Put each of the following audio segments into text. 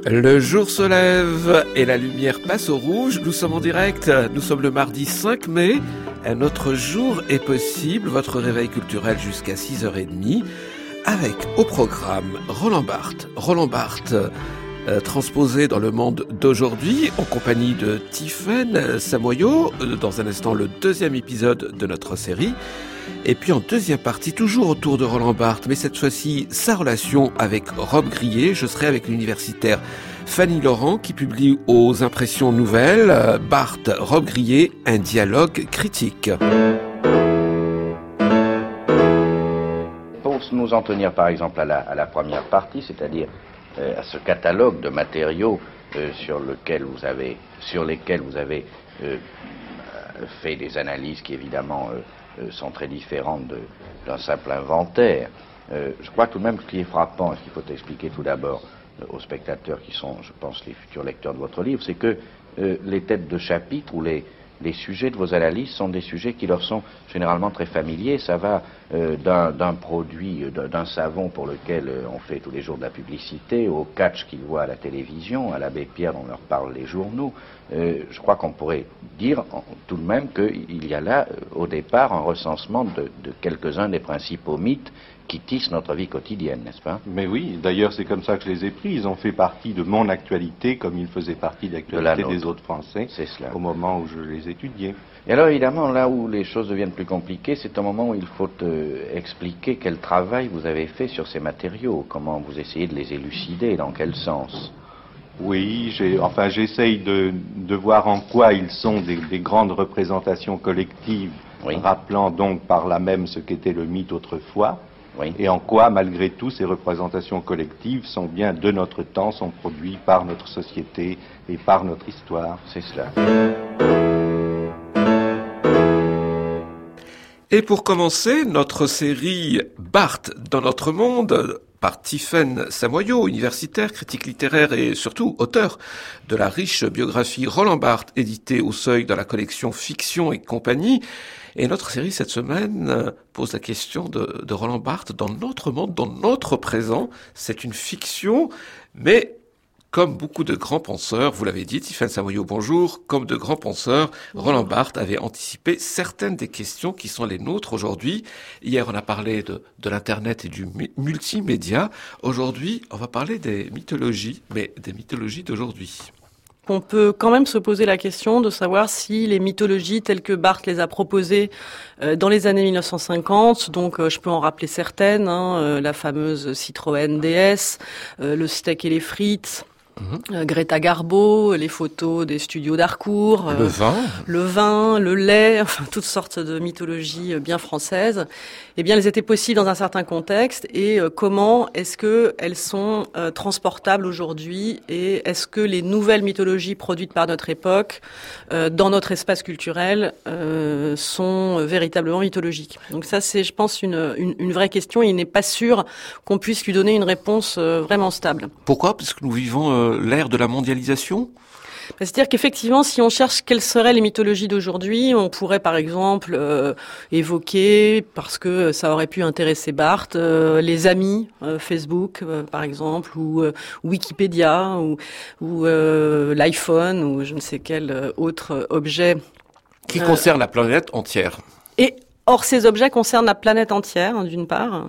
Le jour se lève et la lumière passe au rouge. Nous sommes en direct, nous sommes le mardi 5 mai. Un autre jour est possible, votre réveil culturel jusqu'à 6h30, avec au programme Roland Barthes. Roland Barthes, transposé dans le monde d'aujourd'hui, en compagnie de Tiffaine Samoyo, dans un instant le deuxième épisode de notre série. Et puis en deuxième partie, toujours autour de Roland Barthes, mais cette fois-ci, sa relation avec Rob Grillet. Je serai avec l'universitaire Fanny Laurent qui publie aux Impressions Nouvelles Barthes, Rob Grillet, un dialogue critique. Pour nous en tenir par exemple à la première partie, c'est-à-dire à ce catalogue de matériaux sur lesquels vous avez fait des analyses qui évidemment sont très différentes d'un simple inventaire. Je crois tout de même que ce qui est frappant, et ce qu'il faut expliquer tout d'abord aux spectateurs qui sont, je pense, les futurs lecteurs de votre livre, c'est que les têtes de chapitre ou les sujets de vos analyses sont des sujets qui leur sont généralement très familiers. Ça va d'un produit, d'un savon pour lequel on fait tous les jours de la publicité, au catch qu'ils voient à la télévision, à l'abbé Pierre dont leur parlent les journaux. Je crois qu'on pourrait dire tout de même qu'il y a là, au départ, un recensement de quelques-uns des principaux mythes qui tissent notre vie quotidienne, n'est-ce pas? Mais oui, d'ailleurs c'est comme ça que je les ai pris. Ils ont fait partie de mon actualité comme ils faisaient partie de l'actualité des autres Français au moment où je les étudiais. Et alors évidemment, là où les choses deviennent plus compliquées, c'est un moment où il faut expliquer quel travail vous avez fait sur ces matériaux, comment vous essayez de les élucider, dans quel sens. Oui, j'essaye de voir en quoi ils sont des grandes représentations collectives, oui, rappelant donc par là même ce qu'était le mythe autrefois. Oui. Et en quoi, malgré tout, ces représentations collectives sont bien de notre temps, sont produites par notre société et par notre histoire. C'est cela. Et pour commencer, notre série Barthes dans notre monde, par Tiffaine Samoyo, universitaire, critique littéraire et surtout auteur de la riche biographie Roland Barthes, éditée au Seuil dans la collection Fiction et compagnie. Et notre série cette semaine pose la question de Roland Barthes dans notre monde, dans notre présent. C'est une fiction, mais comme beaucoup de grands penseurs, vous l'avez dit, Tiffaine Samoyo, bonjour, comme de grands penseurs, Roland Barthes avait anticipé certaines des questions qui sont les nôtres aujourd'hui. Hier, on a parlé de l'Internet et du multimédia. Aujourd'hui, on va parler des mythologies, mais des mythologies d'aujourd'hui. On peut quand même se poser la question de savoir si les mythologies telles que Barthes les a proposées dans les années 1950, donc je peux en rappeler certaines, la fameuse Citroën DS, le steak et les frites, Greta Garbo, les photos des studios d'Harcourt, le vin, le lait, enfin toutes sortes de mythologies bien françaises. Eh bien, elles étaient possibles dans un certain contexte. Et comment est-ce que elles sont transportables aujourd'hui? Et est-ce que les nouvelles mythologies produites par notre époque, dans notre espace culturel, sont véritablement mythologiques? Donc ça, c'est, je pense, une vraie question. Il n'est pas sûr qu'on puisse lui donner une réponse vraiment stable. Pourquoi? Parce que nous vivons l'ère de la mondialisation? C'est-à-dire qu'effectivement, si on cherche quelles seraient les mythologies d'aujourd'hui, on pourrait par exemple évoquer, parce que ça aurait pu intéresser Barthes, les amis, Facebook par exemple, ou Wikipédia, ou l'iPhone, ou je ne sais quel autre objet. Qui concerne la planète entière. Or, ces objets concernent la planète entière, d'une part.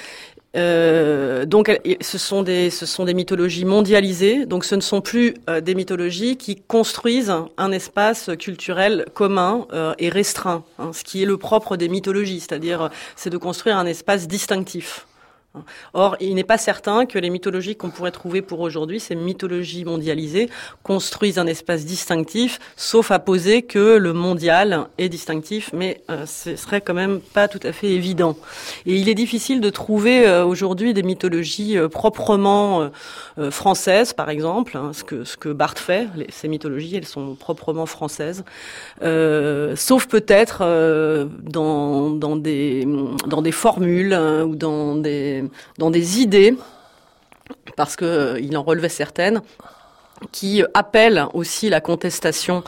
Donc, ce sont des mythologies mondialisées. Donc, ce ne sont plus des mythologies qui construisent un espace culturel commun et restreint. Ce qui est le propre des mythologies, c'est-à-dire, c'est de construire un espace distinctif. Or, il n'est pas certain que les mythologies qu'on pourrait trouver pour aujourd'hui, ces mythologies mondialisées, construisent un espace distinctif, sauf à poser que le mondial est distinctif, mais ce serait quand même pas tout à fait évident. Et il est difficile de trouver aujourd'hui des mythologies proprement françaises, par exemple, ce que Barthes fait. Ces mythologies, elles sont proprement françaises, sauf peut-être dans des formules ou dans des idées, parce que il en relevait certaines, qui appelle aussi la contestation.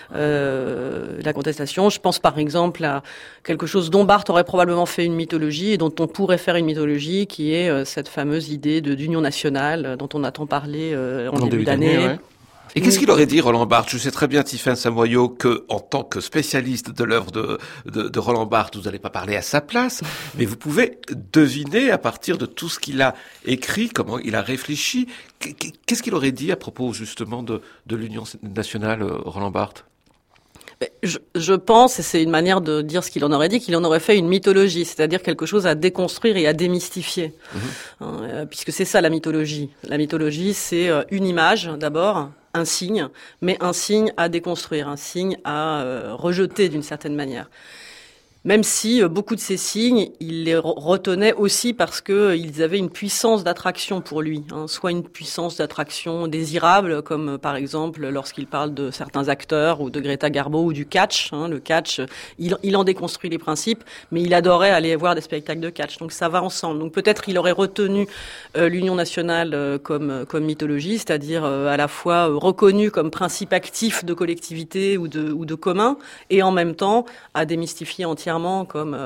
Je pense par exemple à quelque chose dont Barthes aurait probablement fait une mythologie et dont on pourrait faire une mythologie, qui est cette fameuse idée d'union nationale dont on a tant parlé en début d'année. Ouais. Et qu'est-ce qu'il aurait dit, Roland Barthes? Je sais très bien, Tiffaine Samoyau, que, en tant que spécialiste de l'œuvre de Roland Barthes, vous n'allez pas parler à sa place, mais vous pouvez deviner, à partir de tout ce qu'il a écrit, comment il a réfléchi, qu'est-ce qu'il aurait dit à propos, justement, de l'Union nationale, Roland Barthes? Je pense, et c'est une manière de dire ce qu'il en aurait dit, qu'il en aurait fait une mythologie, c'est-à-dire quelque chose à déconstruire et à démystifier. Puisque c'est ça la mythologie. La mythologie, c'est une image, d'abord, un signe, mais un signe à déconstruire, un signe à rejeter d'une certaine manière. Même si beaucoup de ces signes, il les retenait aussi parce que ils avaient une puissance d'attraction pour lui, soit une puissance d'attraction désirable, comme par exemple lorsqu'il parle de certains acteurs ou de Greta Garbo ou du catch. Le catch, il en déconstruit les principes, mais il adorait aller voir des spectacles de catch. Donc ça va ensemble. Donc peut-être il aurait retenu l'Union nationale comme mythologie, c'est-à-dire à la fois reconnue comme principe actif de collectivité ou de commun, et en même temps à démystifier entièrement comme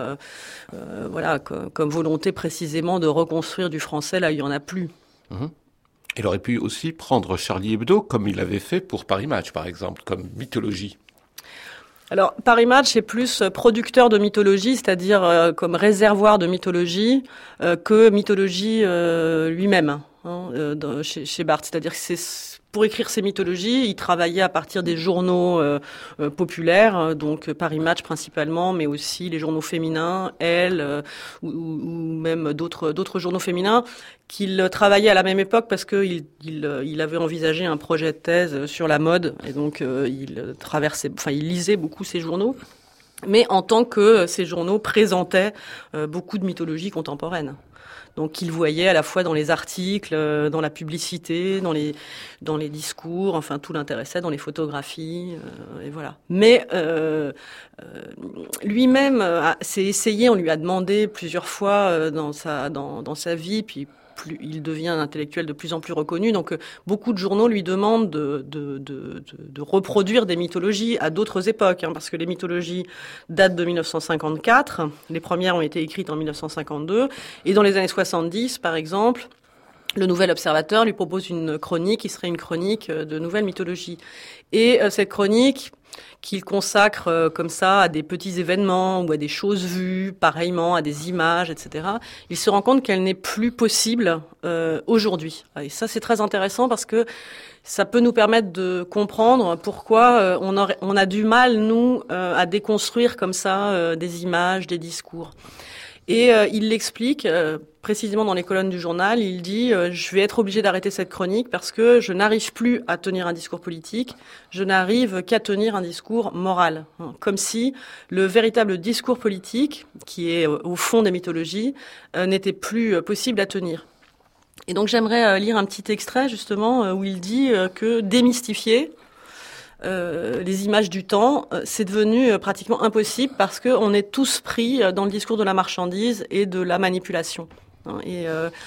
volonté précisément de reconstruire du français là où il n'y en a plus. Il aurait pu aussi prendre Charlie Hebdo comme il l'avait fait pour Paris Match, par exemple, comme mythologie. Alors, Paris Match est plus producteur de mythologie, c'est-à-dire comme réservoir de mythologie, que mythologie lui-même, chez Barthes. C'est-à-dire que pour écrire ses mythologies, il travaillait à partir des journaux populaires, donc Paris Match principalement, mais aussi les journaux féminins, Elle, ou même d'autres journaux féminins, qu'il travaillait à la même époque parce que il avait envisagé un projet de thèse sur la mode, et donc il lisait beaucoup ces journaux, mais en tant que ces journaux présentaient beaucoup de mythologie contemporaine. Donc il voyait à la fois dans les articles, dans la publicité, dans les discours, enfin tout l'intéressait, dans les photographies, et voilà. Mais lui-même s'est essayé, on lui a demandé plusieurs fois dans sa vie, puis il devient un intellectuel de plus en plus reconnu. Donc beaucoup de journaux lui demandent de reproduire des mythologies à d'autres époques, parce que les mythologies datent de 1954. Les premières ont été écrites en 1952. Et dans les années 70, par exemple, le Nouvel Observateur lui propose une chronique qui serait une chronique de nouvelles mythologies. Et cette chronique, qu'il consacre comme ça à des petits événements ou à des choses vues, pareillement à des images, etc., il se rend compte qu'elle n'est plus possible aujourd'hui. Et ça, c'est très intéressant parce que ça peut nous permettre de comprendre pourquoi on a du mal, nous, à déconstruire comme ça des images, des discours. Et il l'explique précisément dans les colonnes du journal. Il dit je vais être obligé d'arrêter cette chronique parce que je n'arrive plus à tenir un discours politique, je n'arrive qu'à tenir un discours moral. Comme si le véritable discours politique, qui est au fond des mythologies, n'était plus possible à tenir. Et donc j'aimerais lire un petit extrait justement où il dit que démystifier les images du temps, c'est devenu pratiquement impossible parce que on est tous pris dans le discours de la marchandise et de la manipulation. Et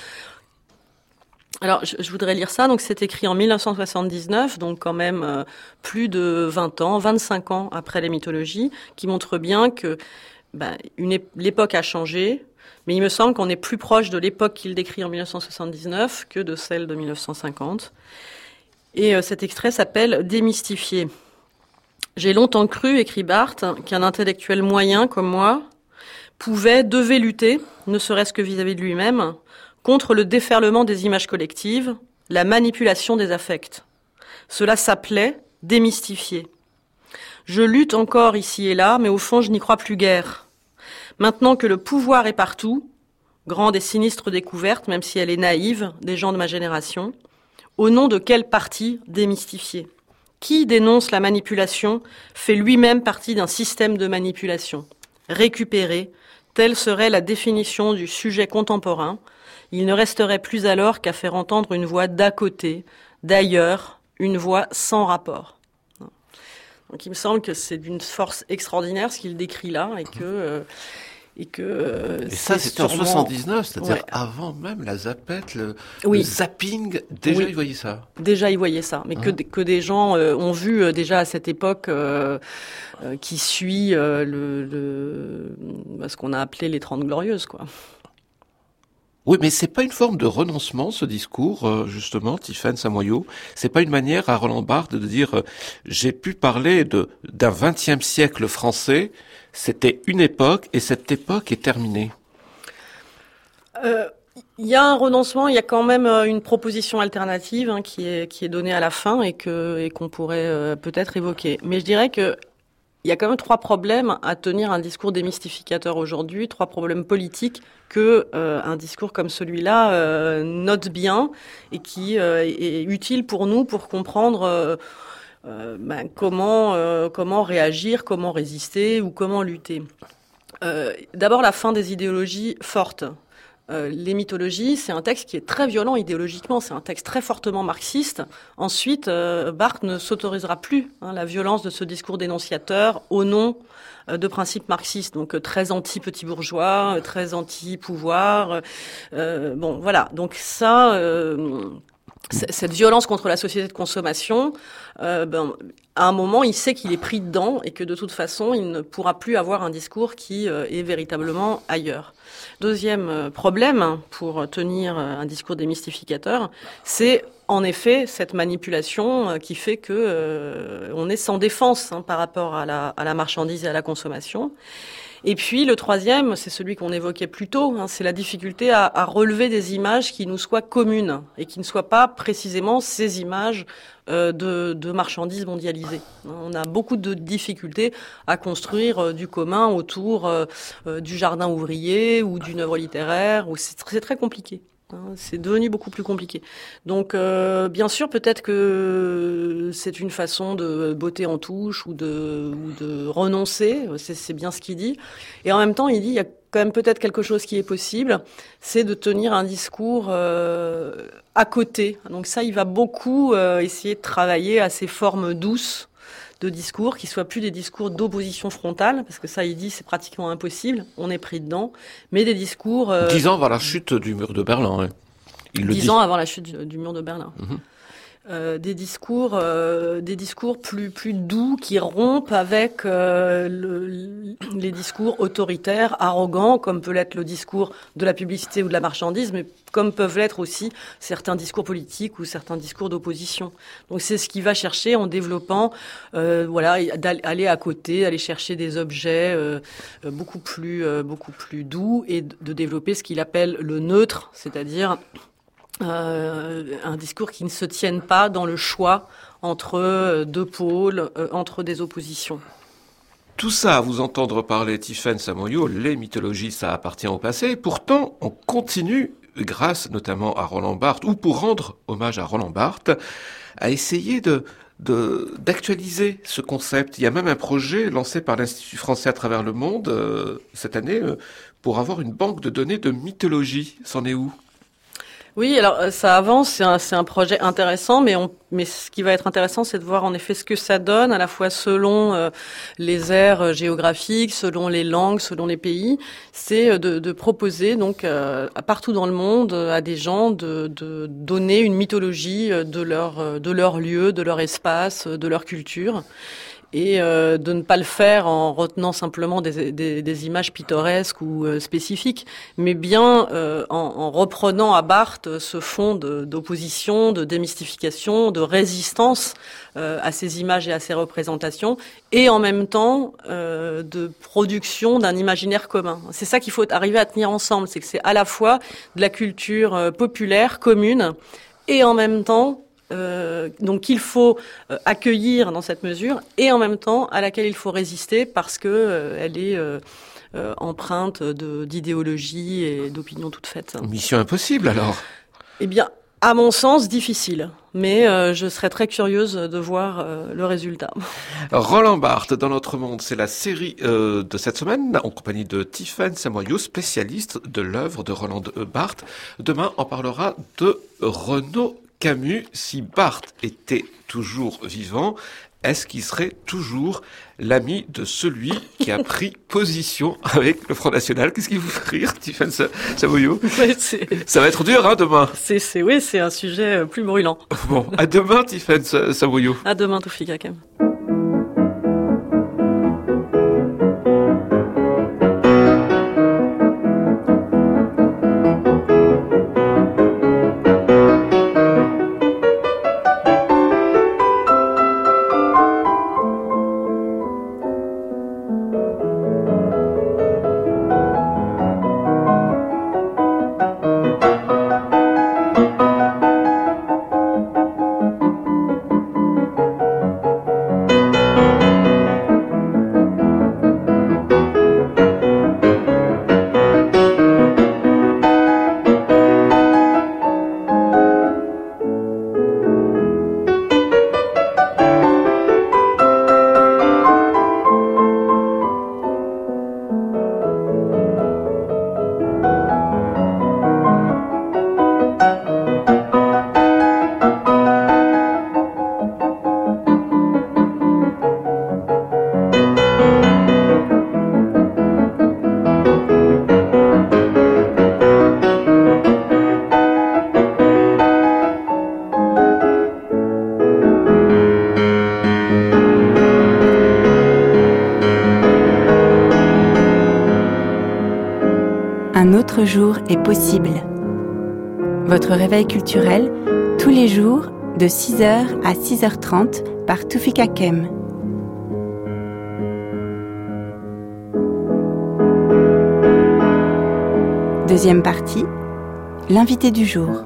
alors, je voudrais lire ça. Donc, c'est écrit en 1979, donc quand même plus de 20 ans, 25 ans après les mythologies, qui montre bien que l'époque a changé. Mais il me semble qu'on est plus proche de l'époque qu'il décrit en 1979 que de celle de 1950. Et cet extrait s'appelle « Démystifier ». J'ai longtemps cru, écrit Barthes, qu'un intellectuel moyen comme moi devait lutter, ne serait-ce que vis-à-vis de lui-même, contre le déferlement des images collectives, la manipulation des affects. Cela s'appelait « démystifier ». Je lutte encore ici et là, mais au fond je n'y crois plus guère. Maintenant que le pouvoir est partout, grande et sinistre découverte, même si elle est naïve, des gens de ma génération, au nom de quel parti démystifier ? Qui dénonce la manipulation fait lui-même partie d'un système de manipulation. Récupérer, telle serait la définition du sujet contemporain. Il ne resterait plus alors qu'à faire entendre une voix d'à côté, d'ailleurs, une voix sans rapport. Donc il me semble que c'est d'une force extraordinaire ce qu'il décrit là et que Et que et ça, c'était sûrement... en 79, c'est-à-dire avant même la zapette, le zapping. Déjà, ils voyaient ça. Déjà, ils voyaient ça. Mais que des gens ont vu déjà à cette époque qui suit ce qu'on a appelé les 30 Glorieuses, quoi. Oui, mais c'est pas une forme de renoncement, ce discours, justement, Tiffaine Samoyau. C'est pas une manière à Roland Barthes de dire j'ai pu parler d'un 20e siècle français. C'était une époque et cette époque est terminée. Il y a un renoncement, il y a quand même une proposition alternative qui est donnée à la fin et qu'on pourrait peut-être évoquer. Mais je dirais que il y a quand même 3 problèmes à tenir un discours démystificateur aujourd'hui, 3 problèmes politiques que un discours comme celui-là note bien et qui est utile pour nous pour comprendre comment réagir, comment résister ou comment lutter. D'abord, la fin des idéologies fortes. Les mythologies, c'est un texte qui est très violent idéologiquement, c'est un texte très fortement marxiste. Ensuite, Barthes ne s'autorisera plus la violence de ce discours dénonciateur au nom de principes marxistes, donc très anti-petit bourgeois, très anti-pouvoir. Bon, voilà, donc ça... cette violence contre la société de consommation, à un moment, il sait qu'il est pris dedans et que de toute façon, il ne pourra plus avoir un discours qui est véritablement ailleurs. Deuxième problème pour tenir un discours démystificateur, c'est en effet cette manipulation qui fait que on est sans défense par rapport à la marchandise et à la consommation. Et puis le troisième, c'est celui qu'on évoquait plus tôt, c'est la difficulté à relever des images qui nous soient communes et qui ne soient pas précisément ces images de marchandises mondialisées. On a beaucoup de difficultés à construire du commun autour du jardin ouvrier ou d'une œuvre littéraire, où c'est très compliqué. C'est devenu beaucoup plus compliqué. Donc, bien sûr, peut-être que c'est une façon de botter en touche ou de renoncer. C'est bien ce qu'il dit. Et en même temps, il dit il y a quand même peut-être quelque chose qui est possible, c'est de tenir un discours à côté. Donc ça, il va beaucoup essayer de travailler à ces formes douces de discours qui soient plus des discours d'opposition frontale, parce que ça, il dit, c'est pratiquement impossible, on est pris dedans, mais des discours... 10 ans avant la chute du mur de Berlin, il le dit. 10 ans avant la chute du mur de Berlin. Des discours plus doux qui rompent avec les discours autoritaires, arrogants, comme peut l'être le discours de la publicité ou de la marchandise, mais comme peuvent l'être aussi certains discours politiques ou certains discours d'opposition. Donc c'est ce qu'il va chercher en développant, d'aller à côté, aller chercher des objets beaucoup plus doux et de développer ce qu'il appelle le neutre, c'est-à-dire un discours qui ne se tienne pas dans le choix entre deux pôles, entre des oppositions. Tout ça, à vous entendre parler, Tiffaine Samoyau, les mythologies, ça appartient au passé. Pourtant, on continue, grâce notamment à Roland Barthes, ou pour rendre hommage à Roland Barthes, à essayer d'actualiser ce concept. Il y a même un projet lancé par l'Institut français à travers le monde cette année pour avoir une banque de données de mythologie. C'en est où ? Oui, alors ça avance, c'est un projet intéressant, mais ce qui va être intéressant, c'est de voir en effet ce que ça donne, à la fois selon les aires géographiques, selon les langues, selon les pays. C'est de proposer donc partout dans le monde à des gens de donner une mythologie de leur lieu, de leur espace, de leur culture. Et de ne pas le faire en retenant simplement des images pittoresques ou spécifiques, mais bien en reprenant à Barthes ce fond d'opposition, de démystification, de résistance à ces images et à ces représentations, et en même temps de production d'un imaginaire commun. C'est ça qu'il faut arriver à tenir ensemble, c'est que c'est à la fois de la culture populaire, commune, et en même temps donc qu'il faut accueillir dans cette mesure et en même temps à laquelle il faut résister parce que elle est empreinte d'idéologie et d'opinions toutes faites. Mission impossible alors. Eh bien, à mon sens, difficile. Mais je serais très curieuse de voir le résultat. Roland Barthes, dans notre monde, c'est la série de cette semaine, en compagnie de Tiffaine Samoyau, spécialiste de l'œuvre de Roland Barthes. Demain, on parlera de Renaud Camus, si Barthes était toujours vivant, est-ce qu'il serait toujours l'ami de celui qui a pris position avec le Front National? Qu'est-ce qui vous fait rire, Tiffaine Savoyot? Ouais, ça va être dur, demain. Oui, c'est un sujet plus brûlant. Bon, à demain, Tiffaine Savoyot. À demain, Toufik Hakem. Un autre jour est possible. Votre réveil culturel, tous les jours, de 6h à 6h30 par Toufik Hakem. Deuxième partie, l'invité du jour.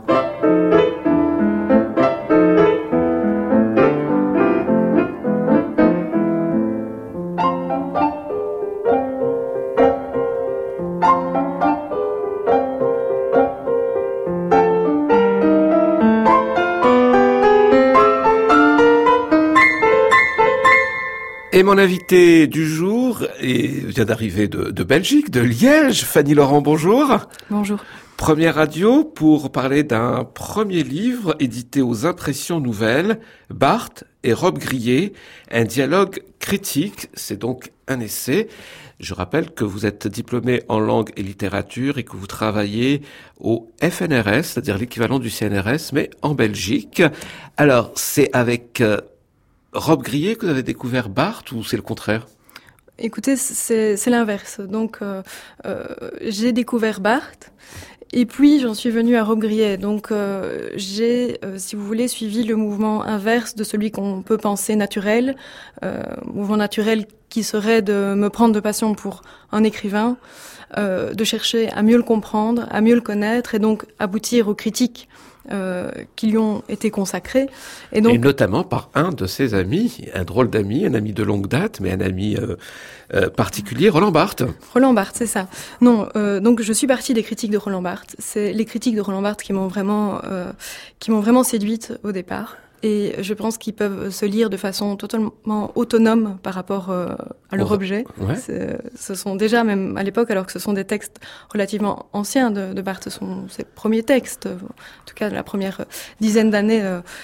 Et mon invité du jour vient d'arriver de Belgique, de Liège. Fanny Laurent, bonjour. Bonjour. Première radio pour parler d'un premier livre édité aux Impressions Nouvelles, Barthes et Rob Grillet, un dialogue critique, c'est donc un essai. Je rappelle que vous êtes diplômé en langue et littérature et que vous travaillez au FNRS, c'est-à-dire l'équivalent du CNRS, mais en Belgique. Alors, c'est avec Rob Grillet que vous avez découvert Barthes ou c'est le contraire? Écoutez, c'est l'inverse. Donc, j'ai découvert Barthes et puis j'en suis venue à Rob Grillet. Donc, j'ai, si vous voulez, suivi le mouvement inverse de celui qu'on peut penser naturel. Mouvement naturel qui serait de me prendre de passion pour un écrivain, de chercher à mieux le comprendre, à mieux le connaître et donc aboutir aux critiques qui lui ont été consacrés. Et notamment par un de ses amis, un drôle d'ami, un ami de longue date, mais un ami particulier, Roland Barthes. Roland Barthes, c'est ça. Non, donc je suis partie des critiques de Roland Barthes. C'est les critiques de Roland Barthes qui m'ont vraiment séduite au départ. Et je pense qu'ils peuvent se lire de façon totalement autonome par rapport à leur objet. Ouais. Ce sont déjà, même à l'époque, alors que ce sont des textes relativement anciens de Barthes, ce sont ses premiers textes, en tout cas de la première dizaine d'années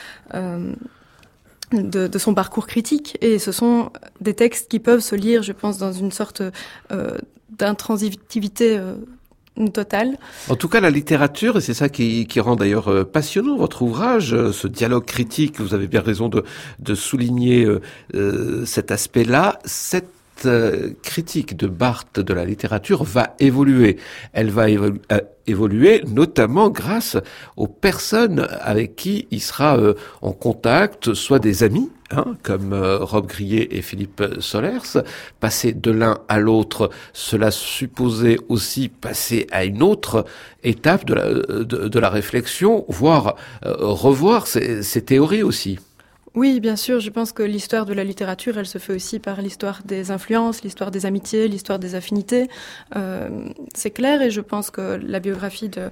de son parcours critique. Et ce sont des textes qui peuvent se lire, je pense, dans une sorte d'intransitivité totale. En tout cas, la littérature, et c'est ça qui rend d'ailleurs passionnant votre ouvrage, ce dialogue critique, vous avez bien raison de souligner cet aspect-là. Cette critique de Barthes de la littérature va évoluer. Elle va évoluer notamment grâce aux personnes avec qui il sera en contact, soit des amis, comme Rob Grillet et Philippe Solers. Passer de l'un à l'autre, cela supposait aussi passer à une autre étape de la réflexion, voire revoir ces théories aussi. Oui, bien sûr. Je pense que l'histoire de la littérature, elle se fait aussi par l'histoire des influences, l'histoire des amitiés, l'histoire des affinités. C'est clair, et je pense que la biographie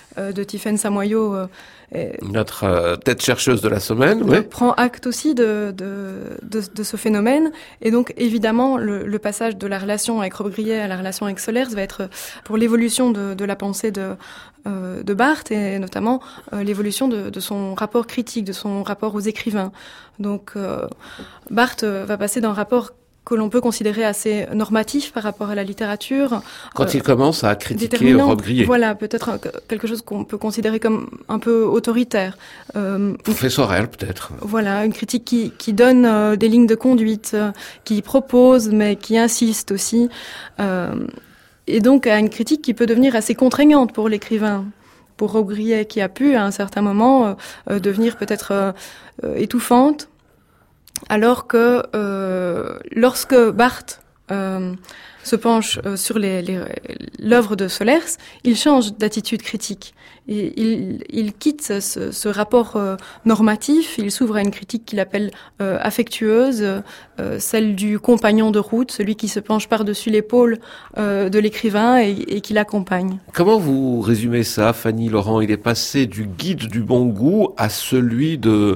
de Tiffaine Samoyau, notre tête chercheuse de la semaine, prend acte aussi de ce phénomène. Et donc, évidemment, le passage de la relation avec Robbe-Grillet à la relation avec Solers va être pour l'évolution de la pensée de Barthes, et notamment l'évolution de son rapport critique, de son rapport aux écrivains. Donc, Barthes va passer d'un rapport que l'on peut considérer assez normatif par rapport à la littérature. Quand il commence à critiquer Robbe-Grillet. Voilà, peut-être quelque chose qu'on peut considérer comme un peu autoritaire. Professorel, peut-être. Voilà, une critique qui donne des lignes de conduite, qui propose, mais qui insiste aussi. Et donc, à une critique qui peut devenir assez contraignante pour l'écrivain. Pour Robbe-Grillet, qui a pu, à un certain moment, devenir peut-être étouffante. Alors que lorsque Barthes se penche sur l'œuvre de Solers, il change d'attitude critique. Et il quitte ce rapport normatif, il s'ouvre à une critique qu'il appelle affectueuse, celle du compagnon de route, celui qui se penche par-dessus l'épaule de l'écrivain et qui l'accompagne. Comment vous résumez ça, Fanny Laurent? Il est passé du guide du bon goût à celui de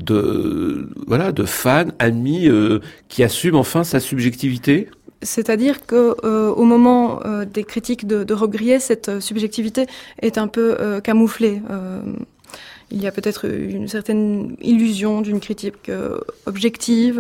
fan, ami, qui assume enfin sa subjectivité? C'est-à-dire que au moment des critiques de Robbe-Grillet, cette subjectivité est un peu camouflée. Il y a peut-être une certaine illusion d'une critique objective,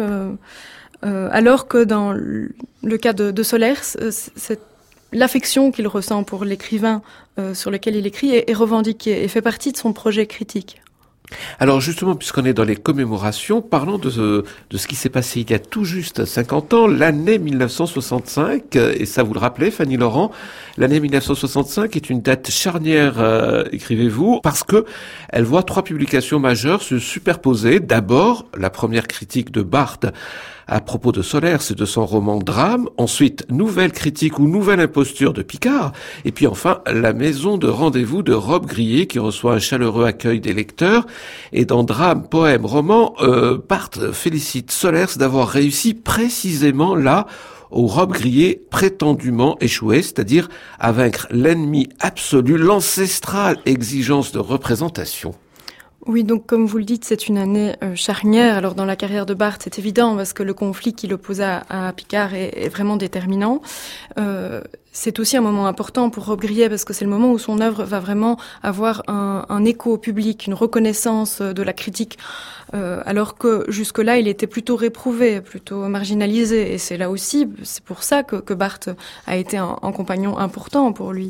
alors que dans le cas de Solers, l'affection qu'il ressent pour l'écrivain sur lequel il écrit est revendiquée et fait partie de son projet critique. Alors justement, puisqu'on est dans les commémorations, parlons de ce qui s'est passé il y a tout juste 50 ans, l'année 1965, et ça vous le rappelez, Fanny Laurent, l'année 1965 est une date charnière, écrivez-vous, parce que elle voit 3 publications majeures se superposer. D'abord, la première critique de Barthes à propos de Solers et de son roman Drame, ensuite nouvelle critique ou nouvelle imposture de Picard, et puis enfin la maison de rendez-vous de Robbe-Grillet qui reçoit un chaleureux accueil des lecteurs. Et dans Drame, poème, roman, Barthes félicite Solers d'avoir réussi précisément là où Robbe-Grillet prétendument échoué, c'est-à-dire à vaincre l'ennemi absolu, l'ancestrale exigence de représentation. Oui, donc comme vous le dites, c'est une année charnière. Alors dans la carrière de Barthes, c'est évident parce que le conflit qui l'oppose à Picard est vraiment déterminant. C'est aussi un moment important pour Robbe-Grillet parce que c'est le moment où son œuvre va vraiment avoir un écho public, une reconnaissance de la critique, alors que jusque-là, il était plutôt réprouvé, plutôt marginalisé. Et c'est là aussi, c'est pour ça que Barthes a été un compagnon important pour lui.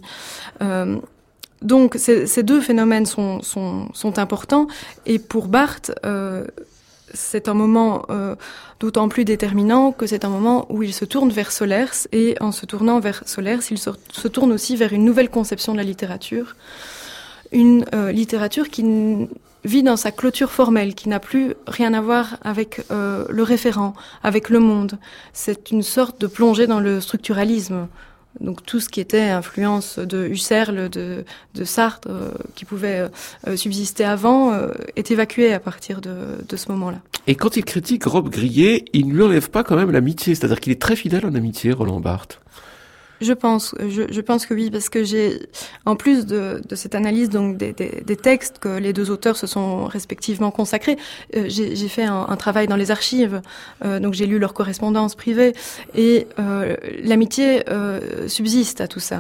Donc ces deux phénomènes sont importants, et pour Barthes, c'est un moment d'autant plus déterminant que c'est un moment où il se tourne vers Solers, et en se tournant vers Solers, il se tourne aussi vers une nouvelle conception de la littérature, une littérature qui vit dans sa clôture formelle, qui n'a plus rien à voir avec le référent, avec le monde. C'est une sorte de plongée dans le structuralisme. Donc tout ce qui était influence de Husserl, de Sartre, qui pouvait subsister avant, est évacué à partir de ce moment-là. Et quand il critique Robbe-Grillet, il ne lui enlève pas quand même l'amitié, c'est-à-dire qu'il est très fidèle en amitié, Roland Barthes. Je pense que oui, parce que j'ai, en plus de cette analyse donc des textes que les deux auteurs se sont respectivement consacrés, j'ai fait un travail dans les archives, donc j'ai lu leur correspondance privée, et l'amitié subsiste à tout ça.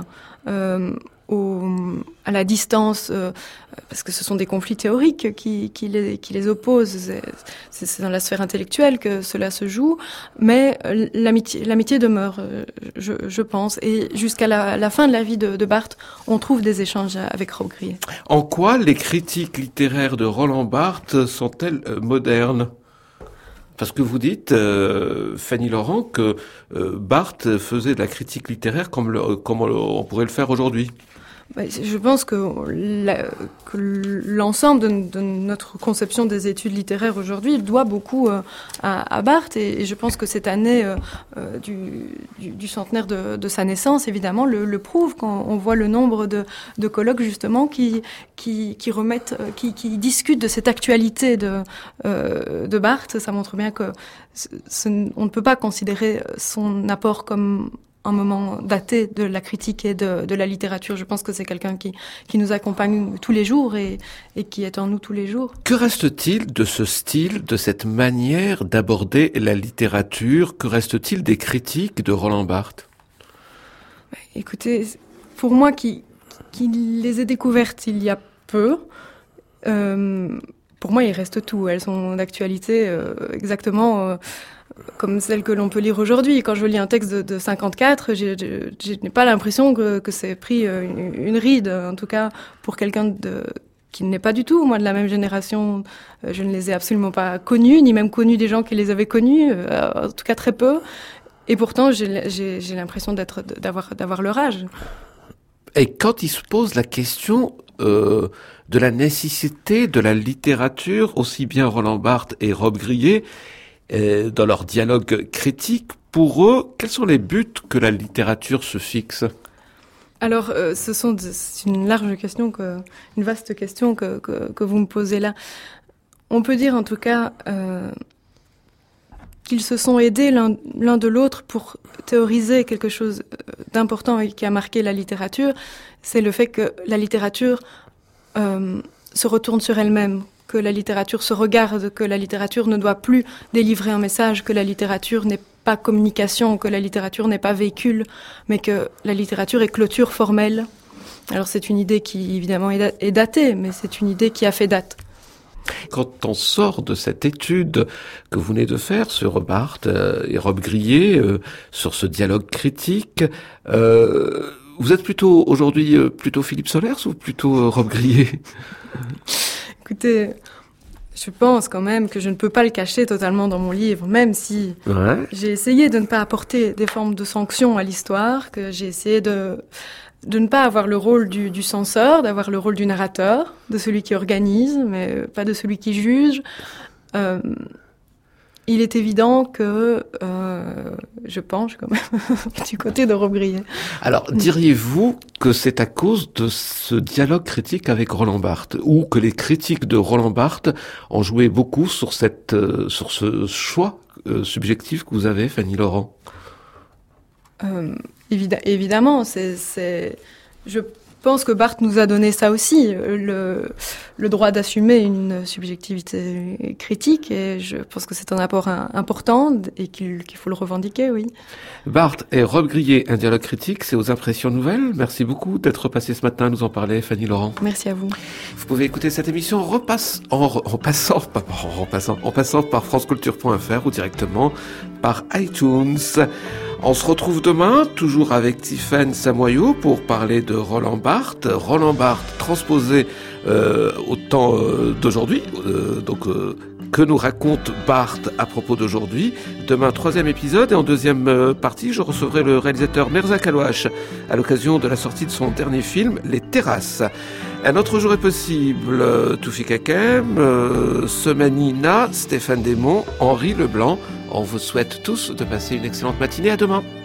À la distance, parce que ce sont des conflits théoriques qui les opposent. C'est dans la sphère intellectuelle que cela se joue, mais l'amitié demeure, je pense. Et jusqu'à la fin de la vie de Barthes, on trouve des échanges avec Robbe-Grillet. En quoi les critiques littéraires de Roland Barthes sont-elles modernes ? Parce que vous dites, Fanny Laurent, que Barthes faisait de la critique littéraire comme on pourrait le faire aujourd'hui. Je pense que l'ensemble de notre conception des études littéraires aujourd'hui doit beaucoup à Barthes, et je pense que cette année du centenaire de sa naissance, évidemment, le prouve quand on voit le nombre de colloques justement qui discutent de cette actualité de Barthes. Ça montre bien que on ne peut pas considérer son apport comme un moment daté de la critique et de la littérature. Je pense que c'est quelqu'un qui nous accompagne tous les jours et qui est en nous tous les jours. Que reste-t-il de ce style, de cette manière d'aborder la littérature? Que reste-t-il des critiques de Roland Barthes? Écoutez, pour moi qui les ai découvertes il y a peu, pour moi il reste tout. Elles sont d'actualité exactement comme celles que l'on peut lire aujourd'hui. Quand je lis un texte de 54, je n'ai pas l'impression que c'est pris une ride. En tout cas, pour quelqu'un qui n'est pas du tout, moi, de la même génération, je ne les ai absolument pas connus, ni même connus des gens qui les avaient connus, en tout cas très peu. Et pourtant, j'ai l'impression d'avoir leur âge. Et quand il se pose la question de la nécessité de la littérature, aussi bien Roland Barthes et Rob Grillet, dans leur dialogue critique, pour eux, quels sont les buts que la littérature se fixe? Alors, c'est une large question, une vaste question que vous me posez là. On peut dire en tout cas qu'ils se sont aidés l'un de l'autre pour théoriser quelque chose d'important et qui a marqué la littérature. C'est le fait que la littérature se retourne sur elle-même, que la littérature se regarde, que la littérature ne doit plus délivrer un message, que la littérature n'est pas communication, que la littérature n'est pas véhicule, mais que la littérature est clôture formelle. Alors c'est une idée qui évidemment est datée, mais c'est une idée qui a fait date. Quand on sort de cette étude que vous venez de faire sur Barthes et Rob Grillet, sur ce dialogue critique, vous êtes plutôt aujourd'hui plutôt Philippe Solers ou plutôt Rob Grillet? Écoutez, je pense quand même que je ne peux pas le cacher totalement dans mon livre, même si j'ai essayé de ne pas apporter des formes de sanctions à l'histoire, que j'ai essayé de ne pas avoir le rôle du censeur, d'avoir le rôle du narrateur, de celui qui organise, mais pas de celui qui juge. Il est évident que je penche quand même du côté de Rob Grillet. Alors, diriez-vous que c'est à cause de ce dialogue critique avec Roland Barthes, ou que les critiques de Roland Barthes ont joué beaucoup sur ce choix subjectif que vous avez, Fanny Laurent? Évidemment, je pense que Barthes nous a donné ça aussi, le droit d'assumer une subjectivité critique, et je pense que c'est un apport important et qu'il faut le revendiquer, oui. Barthes et Rob Grillet, un dialogue critique, c'est aux Impressions Nouvelles. Merci beaucoup d'être passé ce matin à nous en parler, Fanny Laurent. Merci à vous. Vous pouvez écouter cette émission en passant par franceculture.fr ou directement par iTunes. On se retrouve demain, toujours avec Tiffaine Samoyau, pour parler de Roland Barthes. Roland Barthes transposé au temps d'aujourd'hui. Que nous raconte Barthes à propos d'aujourd'hui? Demain, 3e épisode, et en 2e partie, je recevrai le réalisateur Mirza Kalouache à l'occasion de la sortie de son dernier film, Les Terrasses. Un autre jour est possible, Toufik Hakem, Semanina, Stéphane Desmond, Henri Leblanc. On vous souhaite tous de passer une excellente matinée. À demain.